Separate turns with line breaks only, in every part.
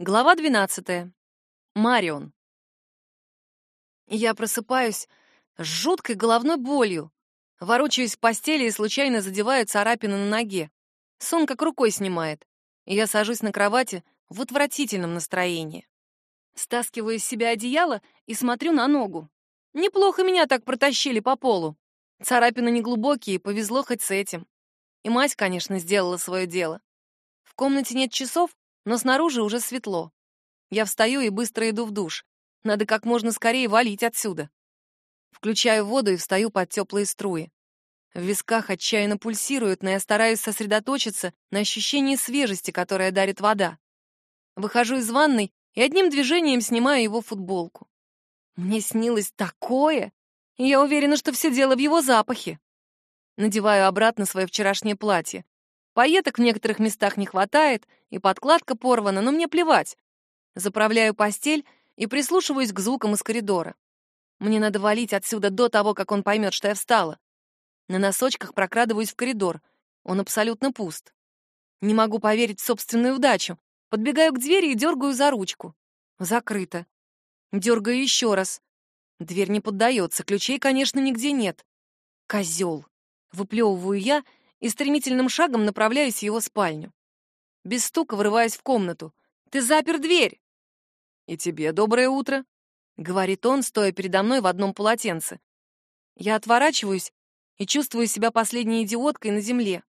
Глава 12. Марион. Я просыпаюсь с жуткой головной болью. Ворочаюсь в постели и случайно задеваю царапину на ноге. Сон как рукой снимает, и я сажусь на кровати в отвратительном настроении. Стаскиваю с себя одеяло и смотрю на ногу. Неплохо меня так протащили по полу. Царапины неглубокие, повезло хоть с этим. И мать, конечно, сделала свое дело. В комнате нет часов, но снаружи уже светло. Я встаю и быстро иду в душ. Надо как можно скорее валить отсюда. Включаю воду и встаю под теплые струи. В висках отчаянно пульсирует, но я стараюсь сосредоточиться на ощущении свежести, которое дарит вода. Выхожу из ванной и одним движением снимаю его футболку. Мне снилось такое, и я уверена, что все дело в его запахе. Надеваю обратно свое вчерашнее платье. Пайеток в некоторых местах не хватает, и подкладка порвана, но мне плевать. Заправляю постель и прислушиваюсь к звукам из коридора. Мне надо валить отсюда до того, как он поймет, что я встала. На носочках прокрадываюсь в коридор. Он абсолютно пуст. Не могу поверить в собственную удачу. Подбегаю к двери и дергаю за ручку. Закрыто. Дергаю еще раз. Дверь не поддается, ключей, конечно, нигде нет. Козел. Выплевываю я и стремительным шагом направляюсь в его спальню. Без стука врываюсь в комнату. «Ты запер дверь!» «И тебе доброе утро», — говорит он, стоя передо мной в одном полотенце. Я отворачиваюсь и чувствую себя последней идиоткой на земле.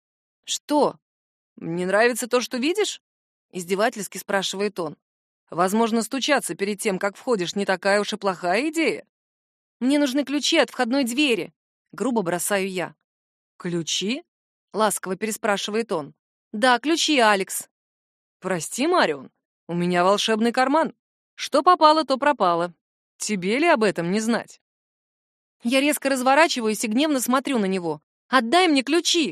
«Что? Не нравится то, что видишь?» — издевательски спрашивает он. «Возможно, стучаться перед тем, как входишь, не такая уж и плохая идея». «Мне нужны ключи от входной двери», — грубо бросаю я. «Ключи?» — ласково переспрашивает он. «Да, ключи, Алекс». «Прости, Марион, у меня волшебный карман. Что попало, то пропало. Тебе ли об этом не знать?» Я резко разворачиваюсь и гневно смотрю на него. «Отдай мне ключи!»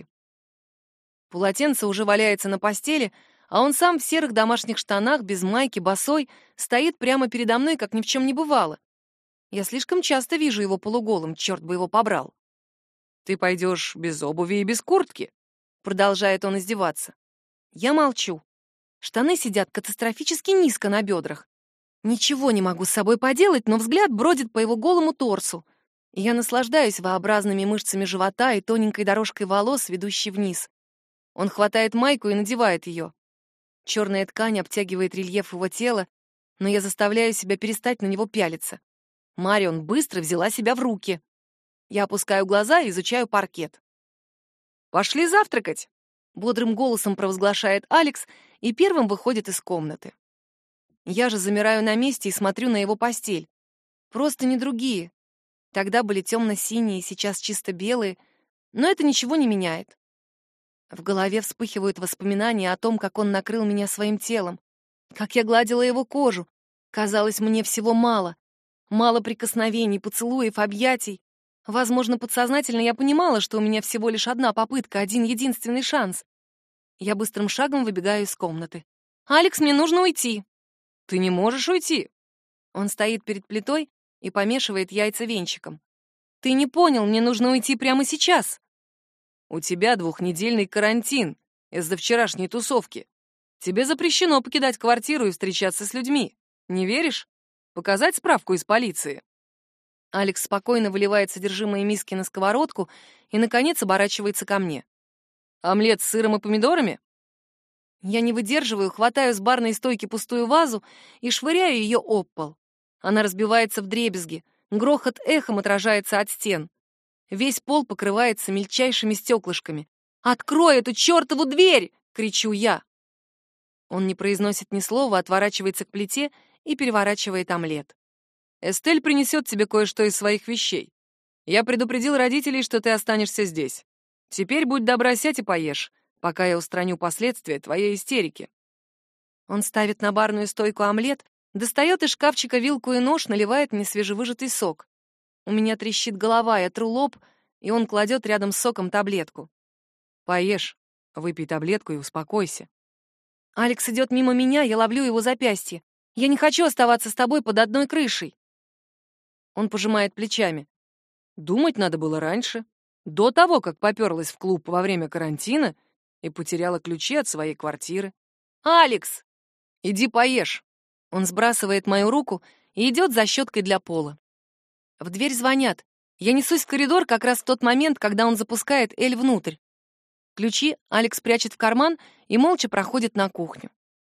Полотенце уже валяется на постели, а он сам в серых домашних штанах, без майки, босой, стоит прямо передо мной, как ни в чем не бывало. Я слишком часто вижу его полуголым, черт бы его побрал. «Ты пойдешь без обуви и без куртки», — продолжает он издеваться. Я молчу. Штаны сидят катастрофически низко на бедрах. Ничего не могу с собой поделать, но взгляд бродит по его голому торсу. И я наслаждаюсь V-образными мышцами живота и тоненькой дорожкой волос, ведущей вниз. Он хватает майку и надевает ее. Черная ткань обтягивает рельеф его тела, но я заставляю себя перестать на него пялиться. Марион быстро взяла себя в руки. Я опускаю глаза и изучаю паркет. «Пошли завтракать!» — бодрым голосом провозглашает Алекс и первым выходит из комнаты. Я же замираю на месте и смотрю на его постель. Просто не другие. Тогда были темно-синие, сейчас чисто белые, но это ничего не меняет. В голове вспыхивают воспоминания о том, как он накрыл меня своим телом, как я гладила его кожу. Казалось, мне всего мало. Мало прикосновений, поцелуев, объятий. Возможно, подсознательно я понимала, что у меня всего лишь одна попытка, один единственный шанс. Я быстрым шагом выбегаю из комнаты. «Алекс, мне нужно уйти!» «Ты не можешь уйти!» Он стоит перед плитой и помешивает яйца венчиком. «Ты не понял, мне нужно уйти прямо сейчас!» «У тебя 2-недельный карантин из-за вчерашней тусовки. Тебе запрещено покидать квартиру и встречаться с людьми. Не веришь? Показать справку из полиции?» Алекс спокойно выливает содержимое миски на сковородку и, наконец, оборачивается ко мне. «Омлет с сыром и помидорами?» Я не выдерживаю, хватаю с барной стойки пустую вазу и швыряю ее об пол. Она разбивается вдребезги, грохот эхом отражается от стен. Весь пол покрывается мельчайшими стеклышками. «Открой эту чертову дверь!» — кричу я. Он не произносит ни слова, отворачивается к плите и переворачивает омлет. «Эстель принесет тебе кое-что из своих вещей. Я предупредил родителей, что ты останешься здесь. Теперь будь добра, сядь и поешь, пока я устраню последствия твоей истерики». Он ставит на барную стойку омлет, достает из шкафчика вилку и нож, наливает мне свежевыжатый сок. У меня трещит голова, я тру лоб, и он кладет рядом с соком таблетку. «Поешь, выпей таблетку и успокойся». Алекс идет мимо меня, я ловлю его запястье. «Я не хочу оставаться с тобой под одной крышей». Он пожимает плечами. «Думать надо было раньше, до того, как попёрлась в клуб во время карантина и потеряла ключи от своей квартиры». «Алекс!» Иди поешь. Он сбрасывает мою руку и идет за щеткой для пола. В дверь звонят. Я несусь в коридор как раз в тот момент, когда он запускает Эль внутрь. Ключи Алекс прячет в карман и молча проходит на кухню.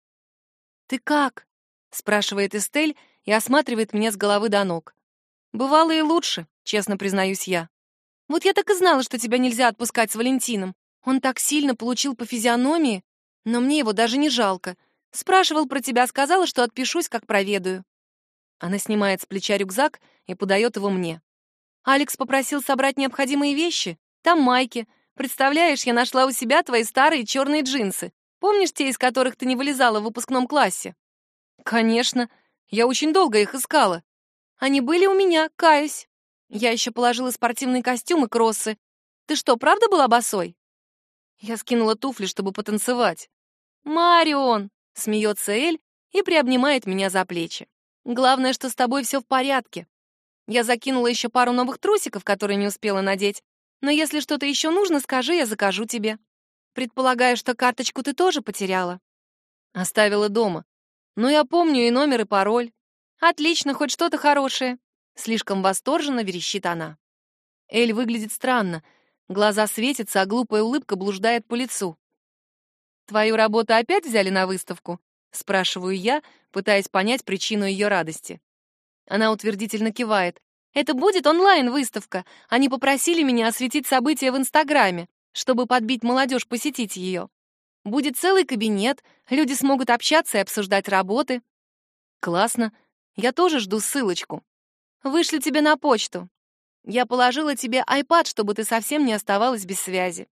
«Ты как?» — спрашивает Эстель и осматривает меня с головы до ног. «Бывало и лучше», — честно признаюсь я. «Вот я так и знала, что тебя нельзя отпускать с Валентином. Он так сильно получил по физиономии, но мне его даже не жалко. Спрашивал про тебя, сказала, что отпишусь, как проведаю». Она снимает с плеча рюкзак и подает его мне. «Алекс попросил собрать необходимые вещи. Там майки. Представляешь, я нашла у себя твои старые черные джинсы. Помнишь те, из которых ты не вылезала в выпускном классе?» «Конечно. Я очень долго их искала. Они были у меня, каюсь. Я еще положила спортивный костюм и кроссы. Ты что, правда была босой?» Я скинула туфли, чтобы потанцевать. «Марион!» — смеется Эль и приобнимает меня за плечи. «Главное, что с тобой все в порядке. Я закинула еще пару новых трусиков, которые не успела надеть. Но если что-то еще нужно, скажи, я закажу тебе. Предполагаю, что карточку ты тоже потеряла?» «Оставила дома. Но я помню и номер, и пароль». «Отлично, хоть что-то хорошее!» Слишком восторженно верещит она. Эль выглядит странно. Глаза светятся, а глупая улыбка блуждает по лицу. «Твою работу опять взяли на выставку?» — спрашиваю я, пытаясь понять причину ее радости. Она утвердительно кивает. «Это будет онлайн-выставка. Они попросили меня осветить события в Инстаграме, чтобы подбить молодежь посетить ее. Будет целый кабинет, люди смогут общаться и обсуждать работы». «Классно. Я тоже жду ссылочку. Вышлю тебе на почту. Я положила тебе iPad, чтобы ты совсем не оставалась без связи».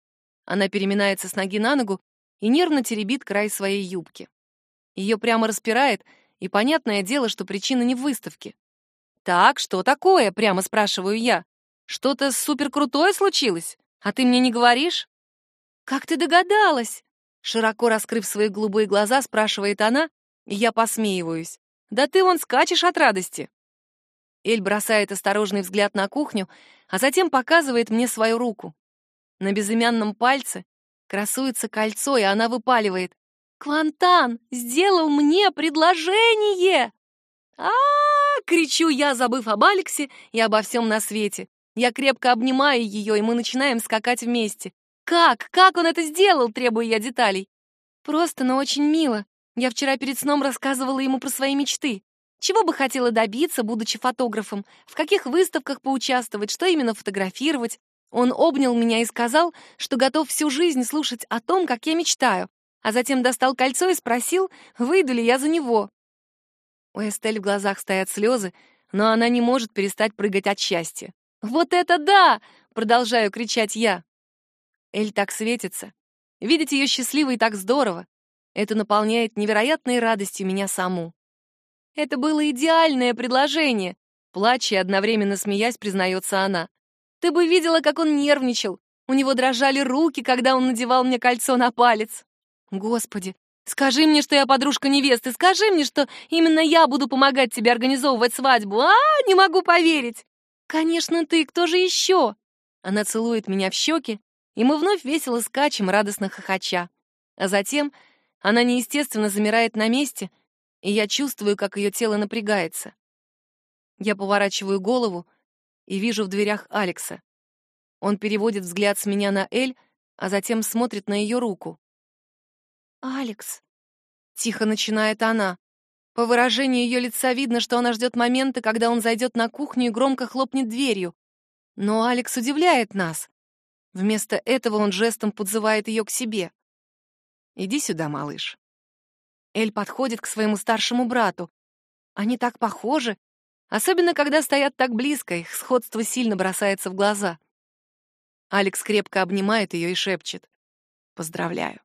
Она переминается с ноги на ногу и нервно теребит край своей юбки. Ее прямо распирает, и понятное дело, что причина не в выставке. «Так, что такое?» — прямо спрашиваю я. «Что-то суперкрутое случилось? А ты мне не говоришь?» «Как ты догадалась?» Широко раскрыв свои голубые глаза, спрашивает она, и я посмеиваюсь. «Да ты вон скачешь от радости!» Эль бросает осторожный взгляд на кухню, а затем показывает мне свою руку. На безымянном пальце красуется кольцо, и она выпаливает. «Квантан сделал мне предложение!» Кричу я, забыв об Алексе и обо всем на свете. Я крепко обнимаю ее, и мы начинаем скакать вместе. «Как? Как он это сделал?» — требую я деталей. «Просто, но очень мило. Я вчера перед сном рассказывала ему про свои мечты. Чего бы хотела добиться, будучи фотографом, в каких выставках поучаствовать, что именно фотографировать. Он обнял меня и сказал, что готов всю жизнь слушать о том, как я мечтаю, а затем достал кольцо и спросил, выйду ли я за него». У Эстель в глазах стоят слезы, но она не может перестать прыгать от счастья. «Вот это да!» — продолжаю кричать я. Эль так светится. Видеть ее счастливой так здорово. Это наполняет невероятной радостью меня саму. «Это было идеальное предложение», — плача и одновременно смеясь, признается она. «Ты бы видела, как он нервничал. У него дрожали руки, когда он надевал мне кольцо на палец. Господи, скажи мне, что я подружка невесты, скажи мне, что именно я буду помогать тебе организовывать свадьбу. Не могу поверить!» «Конечно ты, кто же еще?» Она целует меня в щеки, и мы вновь весело скачем, радостно хохоча. А затем она неестественно замирает на месте, и я чувствую, как ее тело напрягается. Я поворачиваю голову и вижу в дверях Алекса. Он переводит взгляд с меня на Эль, а затем смотрит на ее руку. «Алекс», — тихо начинает она. По выражению ее лица видно, что она ждет момента, когда он зайдет на кухню и громко хлопнет дверью. Но Алекс удивляет нас. Вместо этого он жестом подзывает ее к себе. «Иди сюда, малыш». Эль подходит к своему старшему брату. Они так похожи, особенно когда стоят так близко, их сходство сильно бросается в глаза. Алекс крепко обнимает ее и шепчет: «Поздравляю».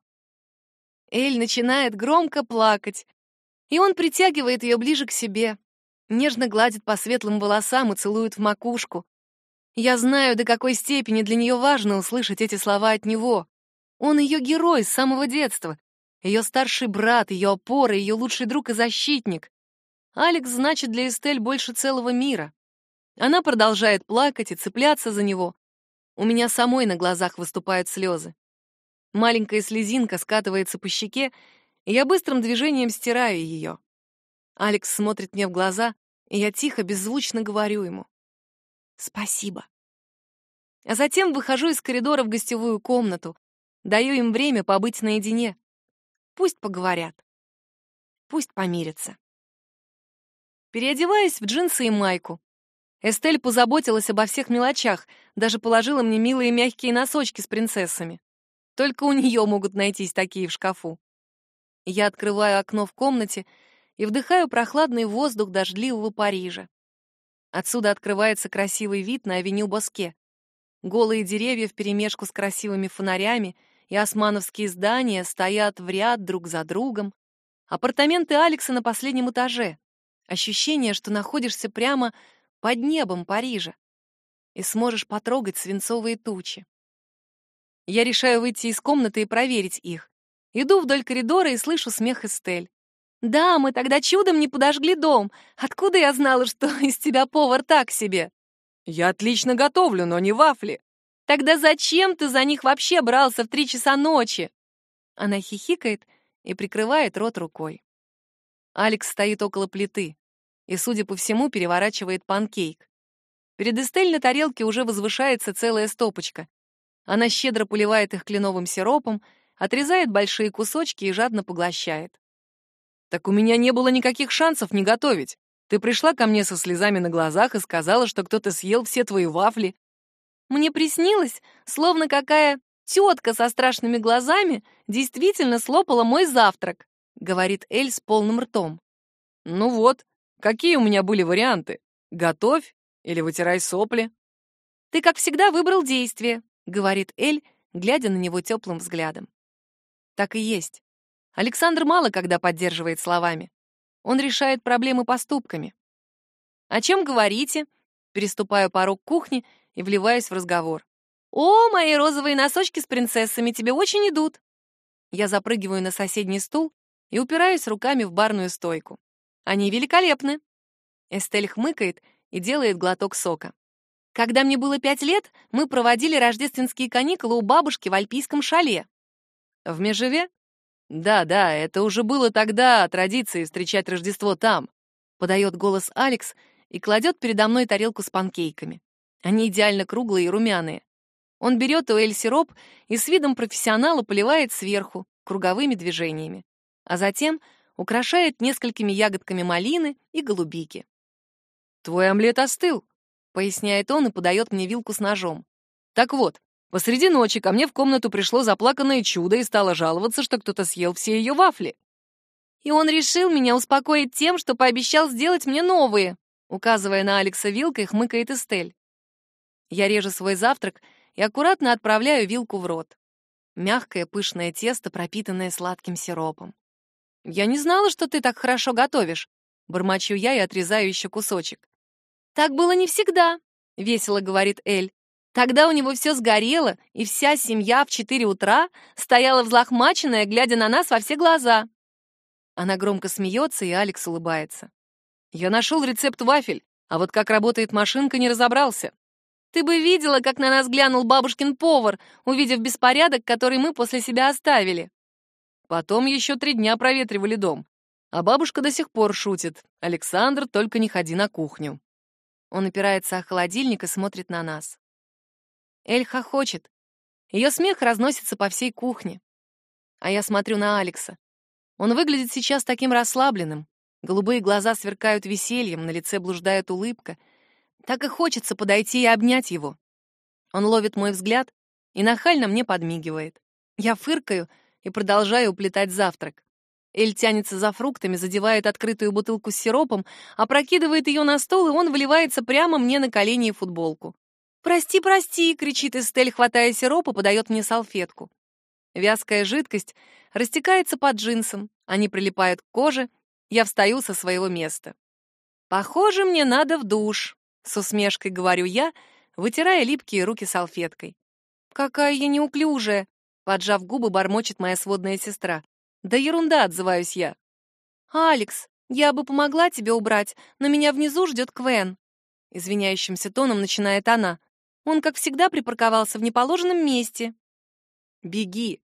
Эль начинает громко плакать, и он притягивает ее ближе к себе, нежно гладит по светлым волосам и целует в макушку. Я знаю, до какой степени для нее важно услышать эти слова от него. Он ее герой с самого детства, ее старший брат, ее опора, ее лучший друг и защитник. Алекс значит для Эстель больше целого мира. Она продолжает плакать и цепляться за него. У меня самой на глазах выступают слезы. Маленькая слезинка скатывается по щеке, и я быстрым движением стираю ее. Алекс смотрит мне в глаза, и я тихо, беззвучно говорю ему «Спасибо». А затем выхожу из коридора в гостевую комнату, даю им время побыть наедине. Пусть поговорят, пусть помирятся. Переодеваюсь в джинсы и майку. Эстель позаботилась обо всех мелочах, даже положила мне милые мягкие носочки с принцессами. Только у нее могут найтись такие в шкафу. Я открываю окно в комнате и вдыхаю прохладный воздух дождливого Парижа. Отсюда открывается красивый вид на авеню Боске. Голые деревья вперемешку с красивыми фонарями и османовские здания стоят в ряд друг за другом. Апартаменты Алекса на последнем этаже. Ощущение, что находишься прямо под небом Парижа и сможешь потрогать свинцовые тучи. Я решаю выйти из комнаты и проверить их. Иду вдоль коридора и слышу смех Эстель. «Да, мы тогда чудом не подожгли дом. Откуда я знала, что из тебя повар так себе?» «Я отлично готовлю, но не вафли». «Тогда зачем ты за них вообще брался в 3 часа ночи?» Она хихикает и прикрывает рот рукой. Алекс стоит около плиты и, судя по всему, переворачивает панкейк. Перед Эстель на тарелке уже возвышается целая стопочка. Она щедро поливает их кленовым сиропом, отрезает большие кусочки и жадно поглощает. «Так у меня не было никаких шансов не готовить. Ты пришла ко мне со слезами на глазах и сказала, что кто-то съел все твои вафли». Мне приснилось, словно какая тетка со страшными глазами действительно слопала мой завтрак, говорит Эль с полным ртом. «Ну вот, какие у меня были варианты? Готовь или вытирай сопли?» «Ты, как всегда, выбрал действие», — говорит Эль, глядя на него теплым взглядом. Так и есть. Александр мало когда поддерживает словами. Он решает проблемы поступками. «О чем говорите?» Переступаю порог кухни и вливаюсь в разговор. «О, мои розовые носочки с принцессами тебе очень идут!» Я запрыгиваю на соседний стул и упираюсь руками в барную стойку. «Они великолепны!» Эстель хмыкает и делает глоток сока. «Когда мне было 5 лет, мы проводили рождественские каникулы у бабушки в альпийском шале». «В Межеве?» «Да, это уже было тогда традицией встречать Рождество там», — подает голос Алекс и кладет передо мной тарелку с панкейками. Они идеально круглые и румяные. Он берет у Эль сироп и с видом профессионала поливает сверху, круговыми движениями, а затем украшает несколькими ягодками малины и голубики. «Твой омлет остыл», — поясняет он и подает мне вилку с ножом. «Так вот, посреди ночи ко мне в комнату пришло заплаканное чудо и стало жаловаться, что кто-то съел все ее вафли. И он решил меня успокоить тем, что пообещал сделать мне новые», указывая на Алекса вилкой, хмыкает Эстель. Я режу свой завтрак и аккуратно отправляю вилку в рот. Мягкое, пышное тесто, пропитанное сладким сиропом. «Я не знала, что ты так хорошо готовишь», — бормочу я и отрезаю еще кусочек. «Так было не всегда», — весело говорит Эль. «Тогда у него все сгорело, и вся семья в 4 утра стояла взлохмаченная, глядя на нас во все глаза». Она громко смеется, и Алекс улыбается. «Я нашел рецепт вафель, а вот как работает машинка, не разобрался». «Ты бы видела, как на нас глянул бабушкин повар, увидев беспорядок, который мы после себя оставили». Потом еще 3 дня проветривали дом. А бабушка до сих пор шутит. «Александр, только не ходи на кухню». Он опирается о холодильник и смотрит на нас. Эль хохочет. Ее смех разносится по всей кухне. А я смотрю на Алекса. Он выглядит сейчас таким расслабленным. Голубые глаза сверкают весельем, на лице блуждает улыбка. Так и хочется подойти и обнять его. Он ловит мой взгляд и нахально мне подмигивает. Я фыркаю и продолжаю уплетать завтрак. Эль тянется за фруктами, задевает открытую бутылку с сиропом, опрокидывает ее на стол, и он выливается прямо мне на колени и футболку. «Прости, прости!» — кричит Эстель, хватая сироп и подает мне салфетку. Вязкая жидкость растекается под джинсом, они прилипают к коже, я встаю со своего места. «Похоже, мне надо в душ», — с усмешкой говорю я, вытирая липкие руки салфеткой. «Какая я неуклюжая!» — поджав губы, бормочет моя сводная сестра. «Да ерунда», — отзываюсь я. «Алекс, я бы помогла тебе убрать, но меня внизу ждет Квен», — извиняющимся тоном начинает она. «Он, как всегда, припарковался в неположенном месте». «Беги»,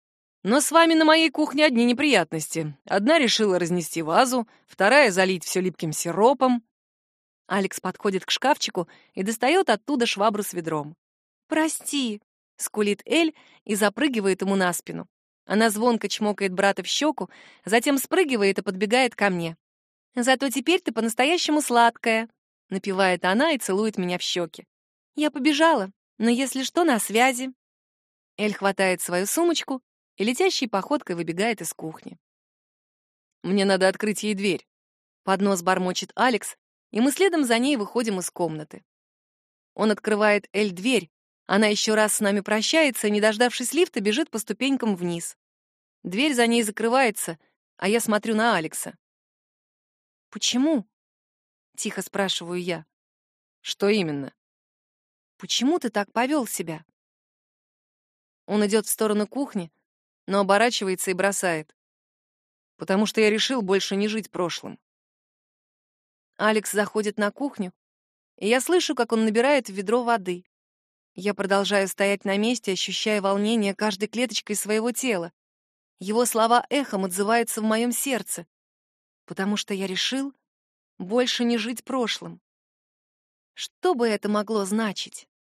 Но с вами на моей кухне одни неприятности. Одна решила разнести вазу, вторая — залить все липким сиропом. Алекс подходит к шкафчику и достает оттуда швабру с ведром. «Прости», — скулит Эль и запрыгивает ему на спину. Она звонко чмокает брата в щеку, затем спрыгивает и подбегает ко мне. «Зато теперь ты по-настоящему сладкая», — напевает она и целует меня в щеки. «Я побежала, но если что, на связи». Эль хватает свою сумочку и летящей походкой выбегает из кухни. «Мне надо открыть ей дверь», — под нос бормочет Алекс, и мы следом за ней выходим из комнаты. Он открывает Эль дверь, она еще раз с нами прощается и, не дождавшись лифта, бежит по ступенькам вниз. Дверь за ней закрывается, а я смотрю на Алекса. «Почему?» — тихо спрашиваю я. «Что именно?» «Почему ты так повел себя?» Он идет в сторону кухни, но оборачивается и бросает. «Потому что я решил больше не жить прошлым». Алекс заходит на кухню, и я слышу, как он набирает в ведро воды. Я продолжаю стоять на месте, ощущая волнение каждой клеточкой своего тела. Его слова эхом отзываются в моем сердце, потому что я решил больше не жить прошлым. Что бы это могло значить?